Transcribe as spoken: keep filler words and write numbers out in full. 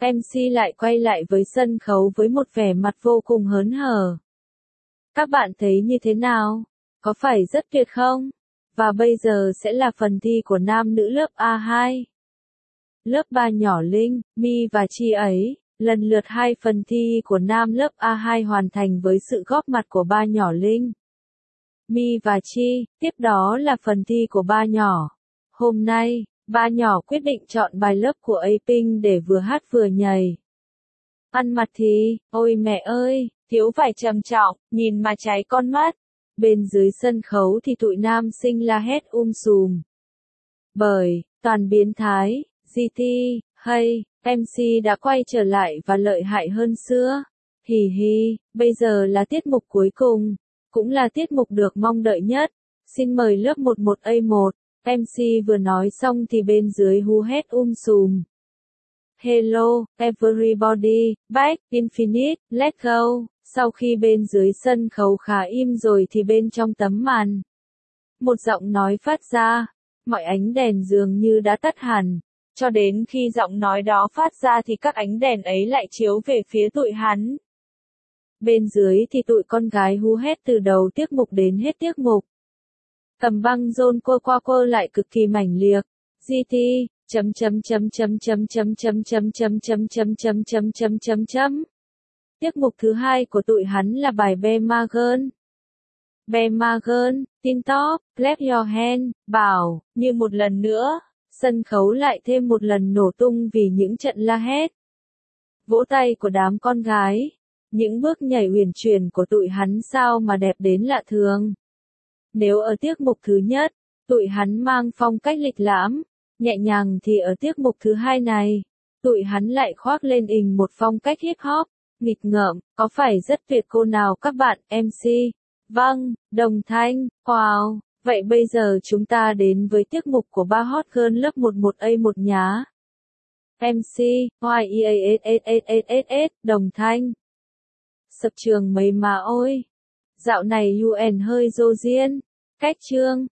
em xê lại quay lại với sân khấu với một vẻ mặt vô cùng hớn hở. Các bạn thấy như thế nào? Có phải rất tuyệt không? Và bây giờ sẽ là phần thi của nam nữ lớp A hai. Lớp ba nhỏ Linh, My và Chi ấy, lần lượt hai phần thi của nam lớp A hai hoàn thành với sự góp mặt của ba nhỏ Linh, My và Chi, tiếp đó là phần thi của ba nhỏ. Hôm nay, ba nhỏ quyết định chọn bài lớp của A-Pink để vừa hát vừa nhảy. Ăn mặt thì, ôi mẹ ơi, thiếu phải trầm trọng, nhìn mà cháy con mắt. Bên dưới sân khấu thì tụi nam sinh la hét um sùm. Bởi, toàn biến thái, giê tê, hay, em xê đã quay trở lại và lợi hại hơn xưa. Hì hì, bây giờ là tiết mục cuối cùng, cũng là tiết mục được mong đợi nhất. Xin mời lớp mười một A một, em xê vừa nói xong thì bên dưới hú hét um sùm. Hello, everybody, back, infinite, let's go. Sau khi bên dưới sân khấu khá im rồi thì bên trong tấm màn, một giọng nói phát ra, mọi ánh đèn dường như đã tắt hẳn. Cho đến khi giọng nói đó phát ra thì các ánh đèn ấy lại chiếu về phía tụi hắn. Bên dưới thì tụi con gái hú hét từ đầu tiết mục đến hết tiết mục. Tầm băng rôn quơ qua quơ lại cực kỳ mãnh liệt. giê tê, chấm chấm chấm chấm chấm chấm chấm chấm chấm chấm chấm chấm chấm chấm chấm chấm. Tiết mục thứ hai của tụi hắn là bài Be My Girl. Be My Girl, Tin Top, Clap Your Hand, bảo, như một lần nữa, sân khấu lại thêm một lần nổ tung vì những trận la hét. Vỗ tay của đám con gái, những bước nhảy huyền chuyển của tụi hắn sao mà đẹp đến lạ thường. Nếu ở tiết mục thứ nhất, tụi hắn mang phong cách lịch lãm, nhẹ nhàng thì ở tiết mục thứ hai này, tụi hắn lại khoác lên ình một phong cách hip hop, nghịch ngợm, có phải rất tuyệt cô nào các bạn, em xê? Vâng, đồng thanh, wow, vậy bây giờ chúng ta đến với tiết mục của ba hot girl lớp mười một A một nhá. em xê, Y E A S S S S S, đồng thanh. Sập trường mấy mà ôi. Dạo này u en hơi rô riêng, cách chương.